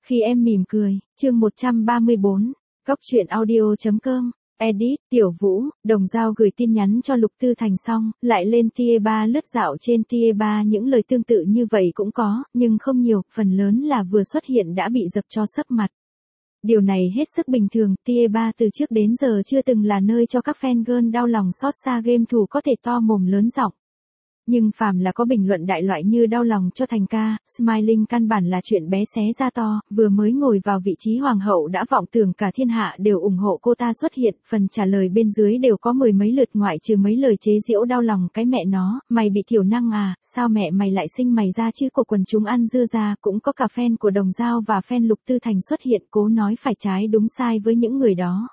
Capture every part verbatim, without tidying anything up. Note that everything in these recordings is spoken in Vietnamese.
Khi em mỉm cười, chương một trăm ba mươi bốn, Cóc truyện audio.com, edit, Tiểu Vũ, Đồng Dao gửi tin nhắn cho Lục Tư Thành xong, lại lên Tier ba lướt dạo trên Tier ba những lời tương tự như vậy cũng có, nhưng không nhiều, phần lớn là vừa xuất hiện đã bị dập cho sấp mặt. Điều này hết sức bình thường, Tier ba từ trước đến giờ chưa từng là nơi cho các fan girl đau lòng xót xa game thủ có thể to mồm lớn giọng. Nhưng phàm là có bình luận đại loại như đau lòng cho Thành ca, Smiling căn bản là chuyện bé xé ra to, vừa mới ngồi vào vị trí hoàng hậu đã vọng tưởng cả thiên hạ đều ủng hộ cô ta xuất hiện, phần trả lời bên dưới đều có mười mấy lượt ngoại trừ mấy lời chế giễu đau lòng cái mẹ nó, mày bị thiểu năng à, sao mẹ mày lại sinh mày ra chứ, của quần chúng ăn dưa ra, cũng có cả fan của Đồng Dao và fan Lục Tư Thành xuất hiện cố nói phải trái đúng sai với những người đó.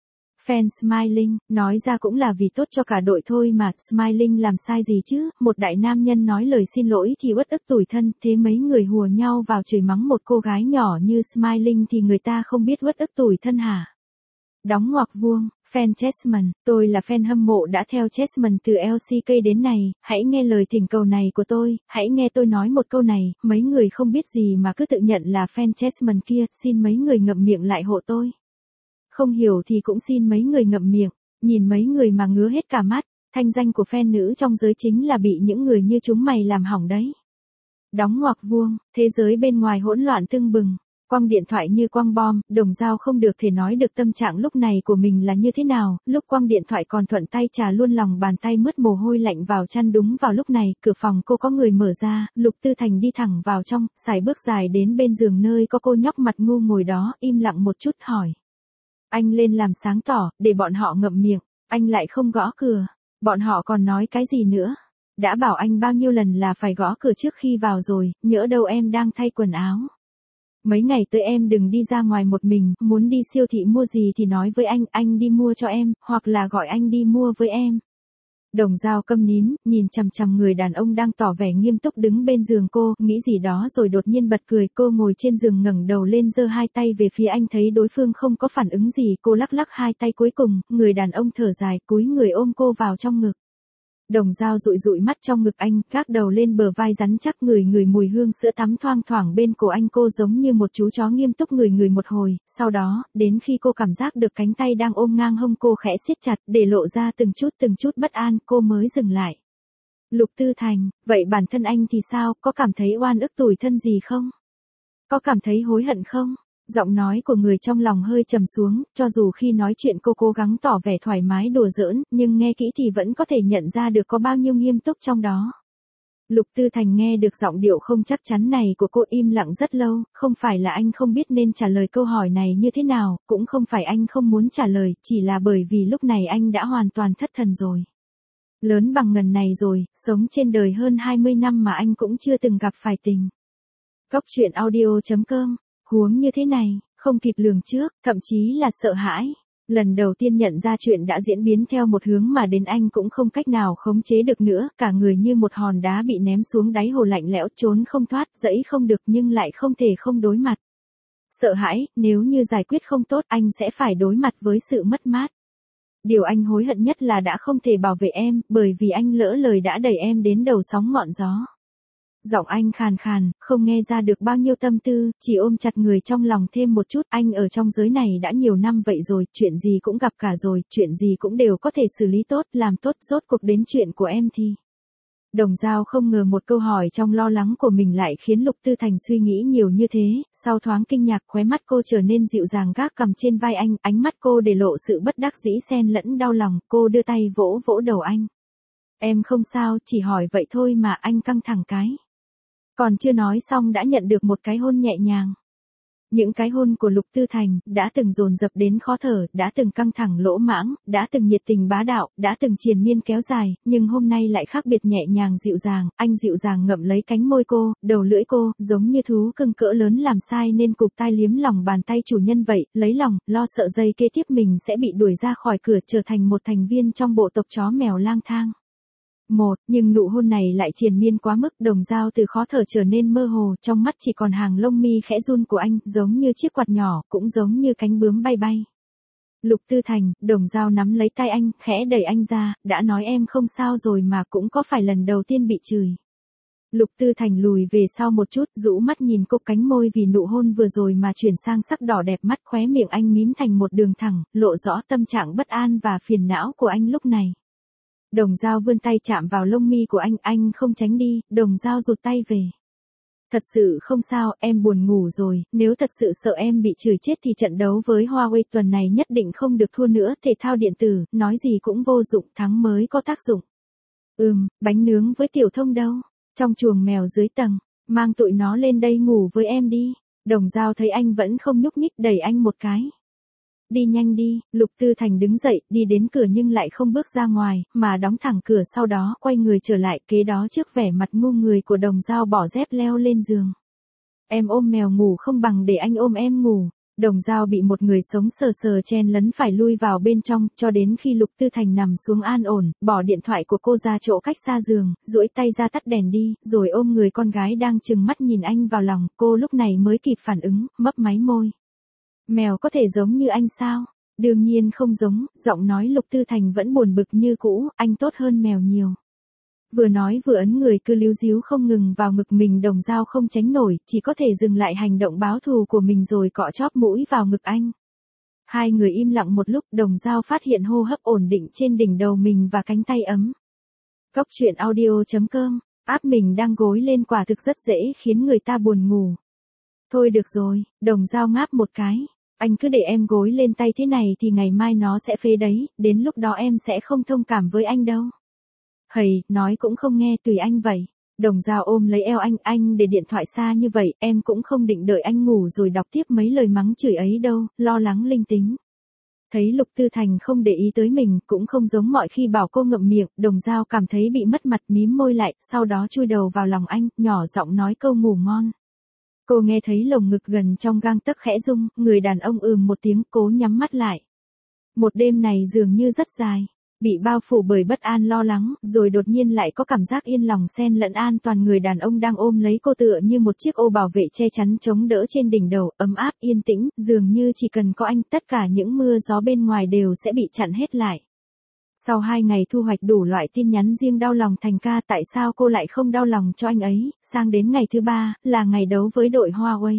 Fan Smiling, nói ra cũng là vì tốt cho cả đội thôi mà, Smiling làm sai gì chứ, một đại nam nhân nói lời xin lỗi thì uất ức tủi thân, thế mấy người hùa nhau vào chửi mắng một cô gái nhỏ như Smiling thì người ta không biết uất ức tủi thân hả? Đóng ngoặc vuông, fan Chessman, tôi là fan hâm mộ đã theo Chessman từ lờ xê ca đến này, hãy nghe lời thỉnh cầu này của tôi, hãy nghe tôi nói một câu này, mấy người không biết gì mà cứ tự nhận là fan Chessman kia, xin mấy người ngậm miệng lại hộ tôi. Không hiểu thì cũng xin mấy người ngậm miệng, nhìn mấy người mà ngứa hết cả mắt, thanh danh của fan nữ trong giới chính là bị những người như chúng mày làm hỏng đấy. Đóng ngoặc vuông, thế giới bên ngoài hỗn loạn tưng bừng, quăng điện thoại như quăng bom, Đồng Dao không được thể nói được tâm trạng lúc này của mình là như thế nào, lúc quăng điện thoại còn thuận tay trà luôn lòng bàn tay mướt mồ hôi lạnh vào chăn. Đúng vào lúc này, cửa phòng cô có người mở ra, Lục Tư Thành đi thẳng vào trong, sải bước dài đến bên giường nơi có cô nhóc mặt ngu ngồi đó, im lặng một chút hỏi. Anh lên làm sáng tỏ, để bọn họ ngậm miệng, anh lại không gõ cửa, bọn họ còn nói cái gì nữa? Đã bảo anh bao nhiêu lần là phải gõ cửa trước khi vào rồi, nhỡ đâu em đang thay quần áo. Mấy ngày tới em đừng đi ra ngoài một mình, muốn đi siêu thị mua gì thì nói với anh, anh đi mua cho em, hoặc là gọi anh đi mua với em. Đồng Dao câm nín, nhìn chằm chằm người đàn ông đang tỏ vẻ nghiêm túc đứng bên giường cô, nghĩ gì đó rồi đột nhiên bật cười. Cô ngồi trên giường ngẩng đầu lên giơ hai tay về phía anh, thấy đối phương không có phản ứng gì, cô lắc lắc hai tay cuối cùng, người đàn ông thở dài, cúi người ôm cô vào trong ngực. Đồng Dao dụi dụi mắt trong ngực anh, gác đầu lên bờ vai rắn chắc, ngửi ngửi mùi hương sữa tắm thoang thoảng bên cổ anh. Cô giống như một chú chó nghiêm túc ngửi ngửi một hồi, sau đó, đến khi cô cảm giác được cánh tay đang ôm ngang hông cô khẽ siết chặt, để lộ ra từng chút từng chút bất an, cô mới dừng lại. Lục Tư Thành, vậy bản thân anh thì sao, có cảm thấy oan ức tủi thân gì không? Có cảm thấy hối hận không? Giọng nói của người trong lòng hơi trầm xuống, cho dù khi nói chuyện cô cố gắng tỏ vẻ thoải mái đùa giỡn, nhưng nghe kỹ thì vẫn có thể nhận ra được có bao nhiêu nghiêm túc trong đó. Lục Tư Thành nghe được giọng điệu không chắc chắn này của cô im lặng rất lâu, không phải là anh không biết nên trả lời câu hỏi này như thế nào, cũng không phải anh không muốn trả lời, chỉ là bởi vì lúc này anh đã hoàn toàn thất thần rồi. Lớn bằng ngần này rồi, sống trên đời hơn hai mươi năm mà anh cũng chưa từng gặp phải tình. Cóc truyện audio.com, huống như thế này, không kịp lường trước, thậm chí là sợ hãi. Lần đầu tiên nhận ra chuyện đã diễn biến theo một hướng mà đến anh cũng không cách nào khống chế được nữa, cả người như một hòn đá bị ném xuống đáy hồ lạnh lẽo, trốn không thoát, dẫy không được nhưng lại không thể không đối mặt. Sợ hãi, nếu như giải quyết không tốt anh sẽ phải đối mặt với sự mất mát. Điều anh hối hận nhất là đã không thể bảo vệ em, bởi vì anh lỡ lời đã đẩy em đến đầu sóng ngọn gió. Giọng anh khàn khàn, không nghe ra được bao nhiêu tâm tư, chỉ ôm chặt người trong lòng thêm một chút. Anh ở trong giới này đã nhiều năm vậy rồi, chuyện gì cũng gặp cả rồi, chuyện gì cũng đều có thể xử lý tốt, làm tốt. Rốt cuộc đến chuyện của em thì... Đồng Dao không ngờ một câu hỏi trong lo lắng của mình lại khiến Lục Tư Thành suy nghĩ nhiều như thế, sau thoáng kinh ngạc khóe mắt cô trở nên dịu dàng gác cầm trên vai anh, ánh mắt cô để lộ sự bất đắc dĩ xen lẫn đau lòng, cô đưa tay vỗ vỗ đầu anh. Em không sao, chỉ hỏi vậy thôi mà. Anh căng thẳng cái. Còn chưa nói xong đã nhận được một cái hôn nhẹ nhàng. Những cái hôn của Lục Tư Thành, đã từng dồn dập đến khó thở, đã từng căng thẳng lỗ mãng, đã từng nhiệt tình bá đạo, đã từng triền miên kéo dài, nhưng hôm nay lại khác biệt nhẹ nhàng dịu dàng. Anh dịu dàng ngậm lấy cánh môi cô, đầu lưỡi cô, giống như thú cưng cỡ lớn làm sai nên cụp tai liếm lòng bàn tay chủ nhân vậy, lấy lòng, lo sợ giây kế tiếp mình sẽ bị đuổi ra khỏi cửa, trở thành một thành viên trong bộ tộc chó mèo lang thang. Một, nhưng nụ hôn này lại triền miên quá mức, Đồng Dao từ khó thở trở nên mơ hồ, trong mắt chỉ còn hàng lông mi khẽ run của anh, giống như chiếc quạt nhỏ, cũng giống như cánh bướm bay bay. Lục Tư Thành, Đồng Dao nắm lấy tay anh, khẽ đẩy anh ra, đã nói em không sao rồi mà, cũng có phải lần đầu tiên bị chửi. Lục Tư Thành lùi về sau một chút, rũ mắt nhìn cô, cánh môi vì nụ hôn vừa rồi mà chuyển sang sắc đỏ đẹp, mắt khóe miệng anh mím thành một đường thẳng, lộ rõ tâm trạng bất an và phiền não của anh lúc này. Đồng Dao vươn tay chạm vào lông mi của anh, anh không tránh đi, Đồng Dao rụt tay về. Thật sự không sao, em buồn ngủ rồi, nếu thật sự sợ em bị chửi chết thì trận đấu với Huawei tuần này nhất định không được thua nữa, thể thao điện tử, nói gì cũng vô dụng, thắng mới có tác dụng. Ừm, bánh nướng với Tiểu Thông đâu? Trong chuồng mèo dưới tầng, mang tụi nó lên đây ngủ với em đi. Đồng Dao thấy anh vẫn không nhúc nhích, đẩy anh một cái. Đi nhanh đi, Lục Tư Thành đứng dậy, đi đến cửa nhưng lại không bước ra ngoài, mà đóng thẳng cửa, sau đó quay người trở lại, kế đó trước vẻ mặt ngu người của Đồng Dao bỏ dép leo lên giường. Em ôm mèo ngủ không bằng để anh ôm em ngủ. Đồng Dao bị một người sống sờ sờ chen lấn phải lui vào bên trong, cho đến khi Lục Tư Thành nằm xuống an ổn, bỏ điện thoại của cô ra chỗ cách xa giường, duỗi tay ra tắt đèn đi, rồi ôm người con gái đang trừng mắt nhìn anh vào lòng, cô lúc này mới kịp phản ứng, mấp máy môi. Mèo có thể giống như anh sao? Đương nhiên không giống, giọng nói Lục Tư Thành vẫn buồn bực như cũ, anh tốt hơn mèo nhiều. Vừa nói vừa ấn người cứ líu díu không ngừng vào ngực mình. Đồng Dao không tránh nổi, chỉ có thể dừng lại hành động báo thù của mình rồi cọ chóp mũi vào ngực anh. Hai người im lặng một lúc, Đồng Dao phát hiện hô hấp ổn định trên đỉnh đầu mình và cánh tay ấm. Cóc truyện audio chấm com, áp mình đang gối lên quả thực rất dễ khiến người ta buồn ngủ. Thôi được rồi, Đồng Dao ngáp một cái. Anh cứ để em gối lên tay thế này thì ngày mai nó sẽ phế đấy, đến lúc đó em sẽ không thông cảm với anh đâu. Hầy, nói cũng không nghe, tùy anh vậy. Đồng Dao ôm lấy eo anh, anh để điện thoại xa như vậy, em cũng không định đợi anh ngủ rồi đọc tiếp mấy lời mắng chửi ấy đâu, lo lắng linh tính. Thấy Lục Tư Thành không để ý tới mình, cũng không giống mọi khi bảo cô ngậm miệng, Đồng Dao cảm thấy bị mất mặt, mím môi lại, sau đó chui đầu vào lòng anh, nhỏ giọng nói câu ngủ ngon. Cô nghe thấy lồng ngực gần trong gang tấc khẽ rung, người đàn ông ừm một tiếng, cố nhắm mắt lại. Một đêm này dường như rất dài, bị bao phủ bởi bất an lo lắng, rồi đột nhiên lại có cảm giác yên lòng xen lẫn an toàn. Người đàn ông đang ôm lấy cô tựa như một chiếc ô bảo vệ che chắn chống đỡ trên đỉnh đầu, ấm áp, yên tĩnh, dường như chỉ cần có anh, tất cả những mưa gió bên ngoài đều sẽ bị chặn hết lại. Sau hai ngày thu hoạch đủ loại tin nhắn riêng đau lòng Thành ca, tại sao cô lại không đau lòng cho anh ấy, sang đến ngày thứ ba, là ngày đấu với đội Huawei.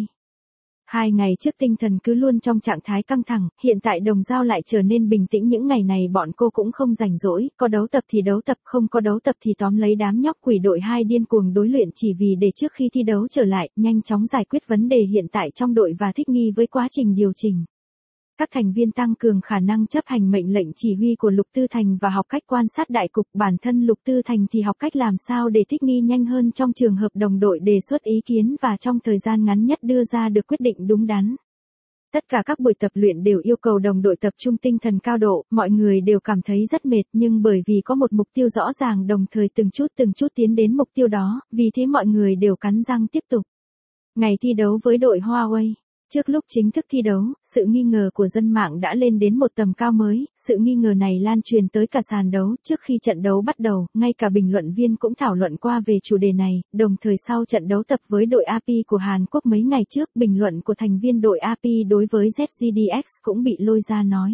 Hai ngày trước tinh thần cứ luôn trong trạng thái căng thẳng, hiện tại Đồng Dao lại trở nên bình tĩnh. Những ngày này bọn cô cũng không rảnh rỗi, có đấu tập thì đấu tập, không có đấu tập thì tóm lấy đám nhóc quỷ đội hai điên cuồng đối luyện chỉ vì để trước khi thi đấu trở lại, nhanh chóng giải quyết vấn đề hiện tại trong đội và thích nghi với quá trình điều chỉnh. Các thành viên tăng cường khả năng chấp hành mệnh lệnh chỉ huy của Lục Tư Thành và học cách quan sát đại cục. Bản thân Lục Tư Thành thì học cách làm sao để thích nghi nhanh hơn trong trường hợp đồng đội đề xuất ý kiến và trong thời gian ngắn nhất đưa ra được quyết định đúng đắn. Tất cả các buổi tập luyện đều yêu cầu đồng đội tập trung tinh thần cao độ, mọi người đều cảm thấy rất mệt nhưng bởi vì có một mục tiêu rõ ràng đồng thời từng chút từng chút tiến đến mục tiêu đó, vì thế mọi người đều cắn răng tiếp tục. Ngày thi đấu với đội Huawei. Trước lúc chính thức thi đấu, sự nghi ngờ của dân mạng đã lên đến một tầm cao mới, sự nghi ngờ này lan truyền tới cả sàn đấu. Trước khi trận đấu bắt đầu, ngay cả bình luận viên cũng thảo luận qua về chủ đề này, đồng thời sau trận đấu tập với đội a pê của Hàn Quốc mấy ngày trước, bình luận của thành viên đội a pê đối với Z G D X cũng bị lôi ra nói.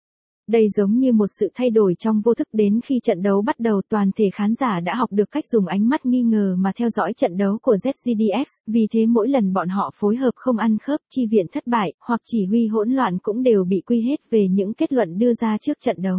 Đây giống như một sự thay đổi trong vô thức. Đến khi trận đấu bắt đầu, toàn thể khán giả đã học được cách dùng ánh mắt nghi ngờ mà theo dõi trận đấu của Z G D X, vì thế mỗi lần bọn họ phối hợp không ăn khớp, chi viện thất bại, hoặc chỉ huy hỗn loạn cũng đều bị quy hết về những kết luận đưa ra trước trận đấu.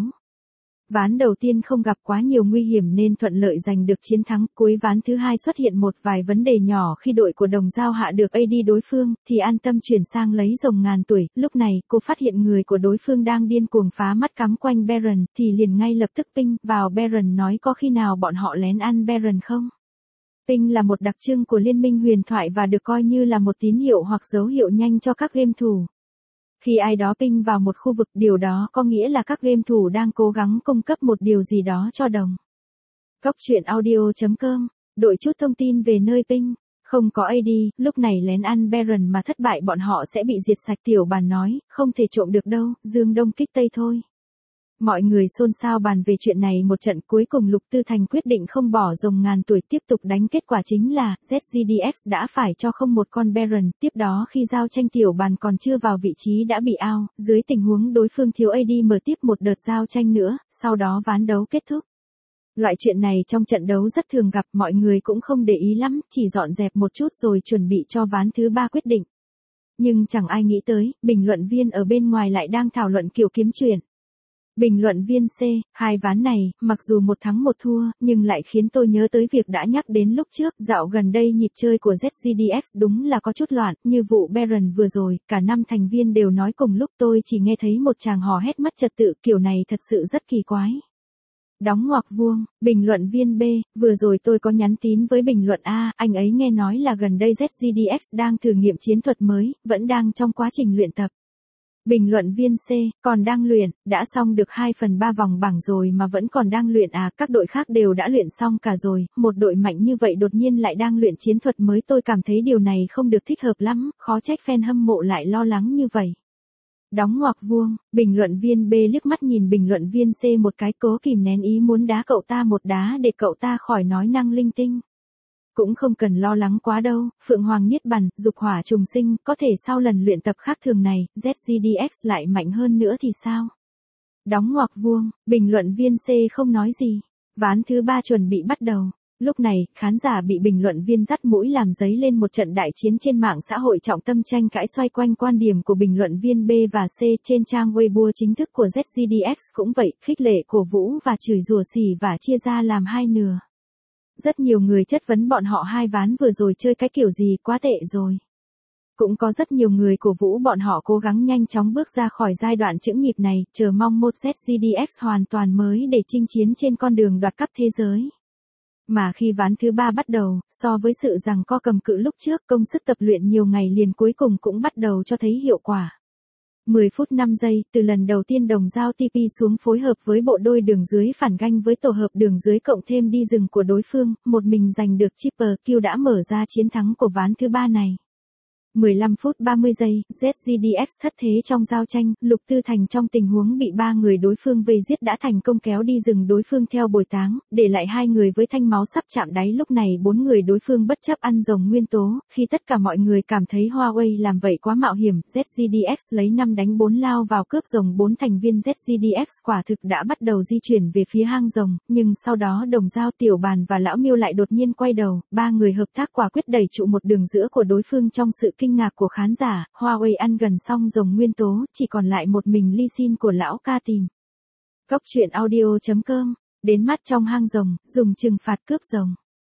Ván đầu tiên không gặp quá nhiều nguy hiểm nên thuận lợi giành được chiến thắng. Cuối ván thứ hai xuất hiện một vài vấn đề nhỏ khi đội của Đồng Dao hạ được a đê đối phương, thì an tâm chuyển sang lấy rồng ngàn tuổi. Lúc này, cô phát hiện người của đối phương đang điên cuồng phá mắt cắm quanh Baron, thì liền ngay lập tức ping vào Baron nói có khi nào bọn họ lén ăn Baron không? Ping là một đặc trưng của Liên minh huyền thoại và được coi như là một tín hiệu hoặc dấu hiệu nhanh cho các game thủ. Khi ai đó ping vào một khu vực, điều đó có nghĩa là các game thủ đang cố gắng cung cấp một điều gì đó cho đồng. Cóc truyện audio chấm com, đội chút thông tin về nơi ping. Không có a đê, lúc này lén ăn Baron mà thất bại bọn họ sẽ bị diệt sạch. Tiểu bàn nói, không thể trộm được đâu, Dương Đông kích Tây thôi. Mọi người xôn xao bàn về chuyện này một trận, cuối cùng Lục Tư Thành quyết định không bỏ rồng ngàn tuổi tiếp tục đánh. Kết quả chính là, Z G D X đã phải cho không một con Baron, tiếp đó khi giao tranh tiểu bàn còn chưa vào vị trí đã bị out, dưới tình huống đối phương thiếu a đê mở tiếp một đợt giao tranh nữa, sau đó ván đấu kết thúc. Loại chuyện này trong trận đấu rất thường gặp, mọi người cũng không để ý lắm, chỉ dọn dẹp một chút rồi chuẩn bị cho ván thứ ba quyết định. Nhưng chẳng ai nghĩ tới, bình luận viên ở bên ngoài lại đang thảo luận kiểu kiếm chuyện. Bình luận viên C, hai ván này, mặc dù một thắng một thua, nhưng lại khiến tôi nhớ tới việc đã nhắc đến lúc trước, dạo gần đây nhịp chơi của Z G D X đúng là có chút loạn, như vụ Baron vừa rồi, cả năm thành viên đều nói cùng lúc, tôi chỉ nghe thấy một chàng hò hét mất trật tự, kiểu này thật sự rất kỳ quái. Đóng ngoặc vuông, bình luận viên B, vừa rồi tôi có nhắn tin với bình luận A, anh ấy nghe nói là gần đây Z G D X đang thử nghiệm chiến thuật mới, vẫn đang trong quá trình luyện tập. Bình luận viên C, còn đang luyện, đã xong được hai phần ba vòng bảng rồi mà vẫn còn đang luyện à, các đội khác đều đã luyện xong cả rồi, một đội mạnh như vậy đột nhiên lại đang luyện chiến thuật mới, tôi cảm thấy điều này không được thích hợp lắm, khó trách fan hâm mộ lại lo lắng như vậy. Đóng ngoặc vuông, bình luận viên B liếc mắt nhìn bình luận viên C một cái, cố kìm nén ý muốn đá cậu ta một đá để cậu ta khỏi nói năng linh tinh. Cũng không cần lo lắng quá đâu, Phượng Hoàng Niết Bàn, dục hỏa trùng sinh, có thể sau lần luyện tập khác thường này, Z G D X lại mạnh hơn nữa thì sao? Đóng ngoặc vuông, bình luận viên C không nói gì. Ván thứ ba chuẩn bị bắt đầu. Lúc này, khán giả bị bình luận viên dắt mũi làm dấy lên một trận đại chiến trên mạng xã hội, trọng tâm tranh cãi xoay quanh quan điểm của bình luận viên B và C. Trên trang Weibo chính thức của Z G D X cũng vậy, khích lệ, cổ vũ và chửi rủa xỉ và chia ra làm hai nửa. Rất nhiều người chất vấn bọn họ hai ván vừa rồi chơi cái kiểu gì, quá tệ rồi. Cũng có rất nhiều người cổ vũ bọn họ cố gắng nhanh chóng bước ra khỏi giai đoạn chững nhịp này, chờ mong một Z G D X hoàn toàn mới để chinh chiến trên con đường đoạt cúp thế giới. Mà khi ván thứ ba bắt đầu, so với sự giằng co cầm cự lúc trước, công sức tập luyện nhiều ngày liền cuối cùng cũng bắt đầu cho thấy hiệu quả. mười phút năm giây, từ lần đầu tiên Đồng Dao tê pê xuống phối hợp với bộ đôi đường dưới phản ganh với tổ hợp đường dưới cộng thêm đi rừng của đối phương, một mình giành được triple kill đã mở ra chiến thắng của ván thứ ba này. mười lăm phút ba mươi giây, Z G D X thất thế trong giao tranh, Lục Tư Thành trong tình huống bị ba người đối phương vây giết đã thành công kéo đi rừng đối phương theo bồi táng, để lại hai người với thanh máu sắp chạm đáy. Lúc này bốn người đối phương bất chấp ăn rồng nguyên tố, khi tất cả mọi người cảm thấy Huawei làm vậy quá mạo hiểm, Z G D X lấy năm đánh bốn lao vào cướp rồng. Bốn thành viên Z G D X quả thực đã bắt đầu di chuyển về phía hang rồng, nhưng sau đó Đồng Dao, Tiểu Bàn và Lão Miêu lại đột nhiên quay đầu, ba người hợp tác quả quyết đẩy trụ một đường giữa của đối phương. Trong sự kinh ngạc của khán giả, Huawei ăn gần xong rồng nguyên tố, chỉ còn lại một mình Lee Sin của lão ca tìm. Góc truyện audio chấm com, đến mắt trong hang rồng, dùng trừng phạt cướp rồng.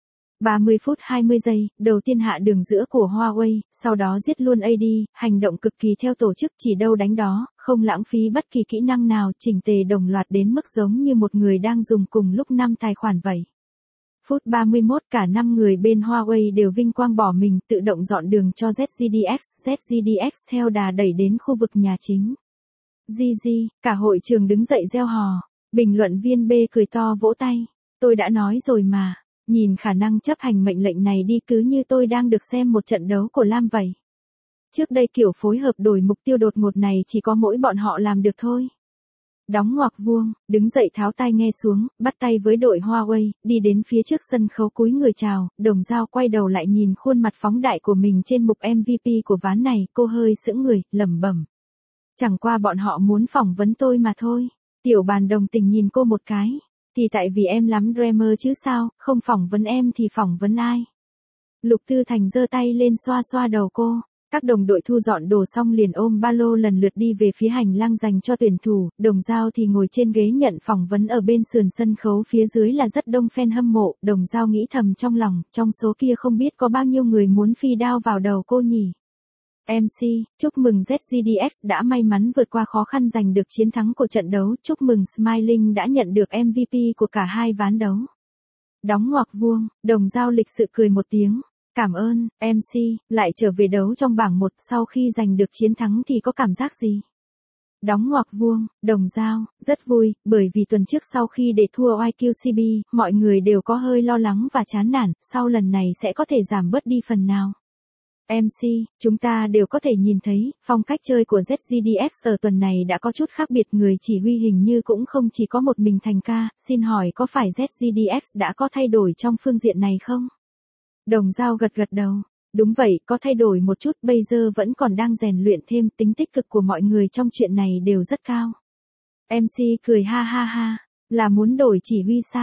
ba mươi phút hai mươi giây, đầu tiên hạ đường giữa của Huawei, sau đó giết luôn a đê, hành động cực kỳ theo tổ chức, chỉ đâu đánh đó, không lãng phí bất kỳ kỹ năng nào, chỉnh tề đồng loạt đến mức giống như một người đang dùng cùng lúc năm tài khoản vậy. Phút ba mươi mốt, cả năm người bên Huawei đều vinh quang bỏ mình, tự động dọn đường cho Z G D X, Z G D X theo đà đẩy đến khu vực nhà chính. giê giê, cả hội trường đứng dậy reo hò, bình luận viên B cười to vỗ tay, tôi đã nói rồi mà, nhìn khả năng chấp hành mệnh lệnh này đi, cứ như tôi đang được xem một trận đấu của Lam vậy. Trước đây kiểu phối hợp đổi mục tiêu đột ngột này chỉ có mỗi bọn họ làm được thôi. Đóng ngoặc vuông, đứng dậy tháo tai nghe xuống, bắt tay với đội Huawei, đi đến phía trước sân khấu cúi người chào. Đồng Dao quay đầu lại nhìn khuôn mặt phóng đại của mình trên mục em vê pê của ván này, cô hơi sững người, lẩm bẩm. Chẳng qua bọn họ muốn phỏng vấn tôi mà thôi. Tiểu Bàn đồng tình nhìn cô một cái. Thì tại vì em lắm dreamer chứ sao, không phỏng vấn em thì phỏng vấn ai. Lục Tư Thành giơ tay lên xoa xoa đầu cô. Các đồng đội thu dọn đồ xong liền ôm ba lô lần lượt đi về phía hành lang dành cho tuyển thủ, Đồng Dao thì ngồi trên ghế nhận phỏng vấn ở bên sườn sân khấu, phía dưới là rất đông fan hâm mộ. Đồng Dao nghĩ thầm trong lòng, trong số kia không biết có bao nhiêu người muốn phi đao vào đầu cô nhỉ. em xê, chúc mừng Z G D X đã may mắn vượt qua khó khăn giành được chiến thắng của trận đấu, chúc mừng Smiling đã nhận được em vê pê của cả hai ván đấu. Đóng ngoặc vuông, Đồng Dao lịch sự cười một tiếng. Cảm ơn, em xê, lại trở về đấu trong bảng một, sau khi giành được chiến thắng thì có cảm giác gì? Đóng ngoặc vuông, Đồng Dao, rất vui, bởi vì tuần trước sau khi để thua i kiu xê bê, mọi người đều có hơi lo lắng và chán nản, sau lần này sẽ có thể giảm bớt đi phần nào. em xê, chúng ta đều có thể nhìn thấy, phong cách chơi của Z G D X ở tuần này đã có chút khác biệt, người chỉ huy hình như cũng không chỉ có một mình Thành ca, xin hỏi có phải Z G D X đã có thay đổi trong phương diện này không? Đồng Dao gật gật đầu. Đúng vậy, có thay đổi một chút, bây giờ vẫn còn đang rèn luyện thêm, tính tích cực của mọi người trong chuyện này đều rất cao. em xê cười ha ha ha, là muốn đổi chỉ huy sao?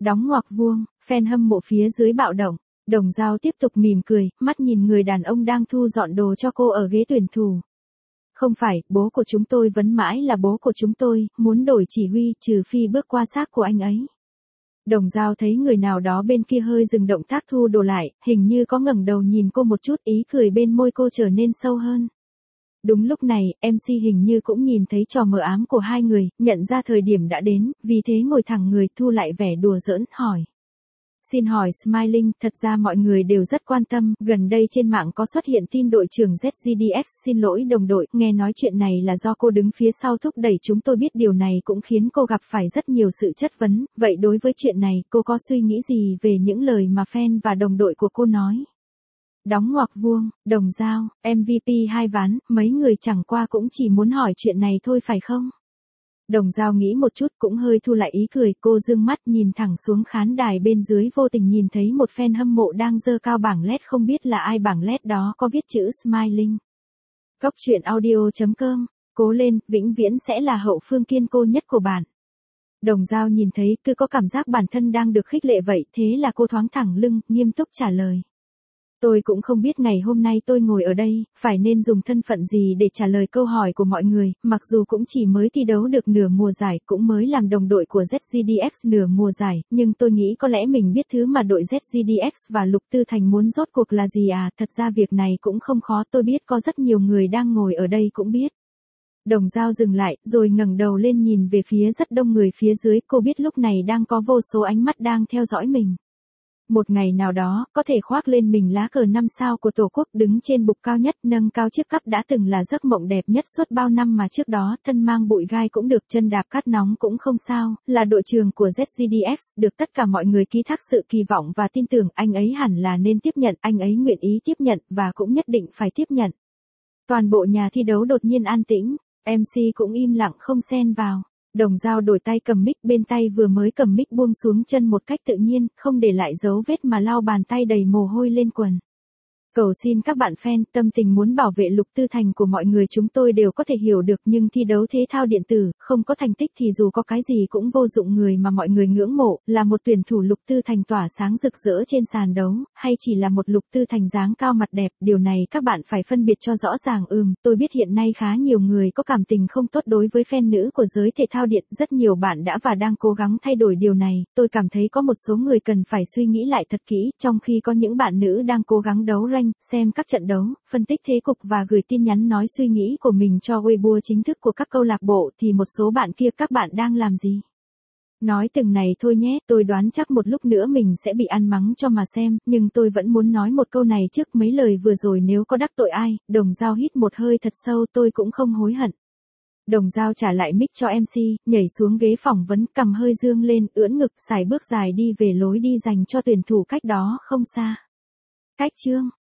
Đóng ngoặc vuông, fan hâm mộ phía dưới bạo động. Đồng Dao tiếp tục mỉm cười, mắt nhìn người đàn ông đang thu dọn đồ cho cô ở ghế tuyển thủ. Không phải, bố của chúng tôi vẫn mãi là bố của chúng tôi, muốn đổi chỉ huy trừ phi bước qua xác của anh ấy. Đồng Dao thấy người nào đó bên kia hơi dừng động tác thu đồ lại, hình như có ngẩng đầu nhìn cô một chút, ý cười bên môi cô trở nên sâu hơn. Đúng lúc này, em xê hình như cũng nhìn thấy trò mờ ám của hai người, nhận ra thời điểm đã đến, vì thế ngồi thẳng người thu lại vẻ đùa giỡn, hỏi. Xin hỏi Smiling, thật ra mọi người đều rất quan tâm, gần đây trên mạng có xuất hiện tin đội trưởng Z G D X xin lỗi đồng đội, nghe nói chuyện này là do cô đứng phía sau thúc đẩy chúng tôi biết điều này cũng khiến cô gặp phải rất nhiều sự chất vấn, vậy đối với chuyện này, cô có suy nghĩ gì về những lời mà fan và đồng đội của cô nói? Đóng ngoặc vuông, Đồng Dao, em vê pê hai ván, mấy người chẳng qua cũng chỉ muốn hỏi chuyện này thôi phải không? Đồng Dao nghĩ một chút cũng hơi thu lại ý cười, cô dương mắt nhìn thẳng xuống khán đài bên dưới vô tình nhìn thấy một fan hâm mộ đang giơ cao bảng led không biết là ai bảng led đó có viết chữ Smiling. Góc truyện audio chấm com, cố lên, vĩnh viễn sẽ là hậu phương kiên cố nhất của bạn. Đồng Dao nhìn thấy cứ có cảm giác bản thân đang được khích lệ vậy, thế là cô thoáng thẳng lưng, nghiêm túc trả lời. Tôi cũng không biết ngày hôm nay tôi ngồi ở đây, phải nên dùng thân phận gì để trả lời câu hỏi của mọi người, mặc dù cũng chỉ mới thi đấu được nửa mùa giải, cũng mới làm đồng đội của Z G D X nửa mùa giải, nhưng tôi nghĩ có lẽ mình biết thứ mà đội Z G D X và Lục Tư Thành muốn rốt cuộc là gì à, thật ra việc này cũng không khó, tôi biết có rất nhiều người đang ngồi ở đây cũng biết. Đồng Dao dừng lại, rồi ngẩng đầu lên nhìn về phía rất đông người phía dưới, cô biết lúc này đang có vô số ánh mắt đang theo dõi mình. Một ngày nào đó, có thể khoác lên mình lá cờ năm sao của Tổ quốc đứng trên bục cao nhất, nâng cao chiếc cắp đã từng là giấc mộng đẹp nhất suốt bao năm mà trước đó, thân mang bụi gai cũng được, chân đạp cát nóng cũng không sao, là đội trưởng của Z G D X, được tất cả mọi người ký thác sự kỳ vọng và tin tưởng, anh ấy hẳn là nên tiếp nhận, anh ấy nguyện ý tiếp nhận, và cũng nhất định phải tiếp nhận. Toàn bộ nhà thi đấu đột nhiên an tĩnh, em xê cũng im lặng không xen vào. Đồng Dao đổi tay cầm mic, bên tay vừa mới cầm mic buông xuống chân một cách tự nhiên, không để lại dấu vết mà lau bàn tay đầy mồ hôi lên quần. Cầu xin các bạn fan, tâm tình muốn bảo vệ Lục Tư Thành của mọi người chúng tôi đều có thể hiểu được, nhưng thi đấu thể thao điện tử, không có thành tích thì dù có cái gì cũng vô dụng, người mà mọi người ngưỡng mộ, là một tuyển thủ Lục Tư Thành tỏa sáng rực rỡ trên sàn đấu, hay chỉ là một Lục Tư Thành dáng cao mặt đẹp, điều này các bạn phải phân biệt cho rõ ràng. Ừm, tôi biết hiện nay khá nhiều người có cảm tình không tốt đối với fan nữ của giới thể thao điện, rất nhiều bạn đã và đang cố gắng thay đổi điều này, tôi cảm thấy có một số người cần phải suy nghĩ lại thật kỹ, trong khi có những bạn nữ đang cố gắng đấu rank, xem các trận đấu, phân tích thế cục và gửi tin nhắn nói suy nghĩ của mình cho Weibo chính thức của các câu lạc bộ, thì một số bạn kia các bạn đang làm gì? Nói từng này thôi nhé, tôi đoán chắc một lúc nữa mình sẽ bị ăn mắng cho mà xem, nhưng tôi vẫn muốn nói một câu này trước, mấy lời vừa rồi nếu có đắc tội ai. Đồng Dao hít một hơi thật sâu, tôi cũng không hối hận. Đồng Dao trả lại mic cho em xê, nhảy xuống ghế phỏng vấn, cầm hơi dương lên, ưỡn ngực, xài bước dài đi về lối đi dành cho tuyển thủ cách đó không xa. Cách chương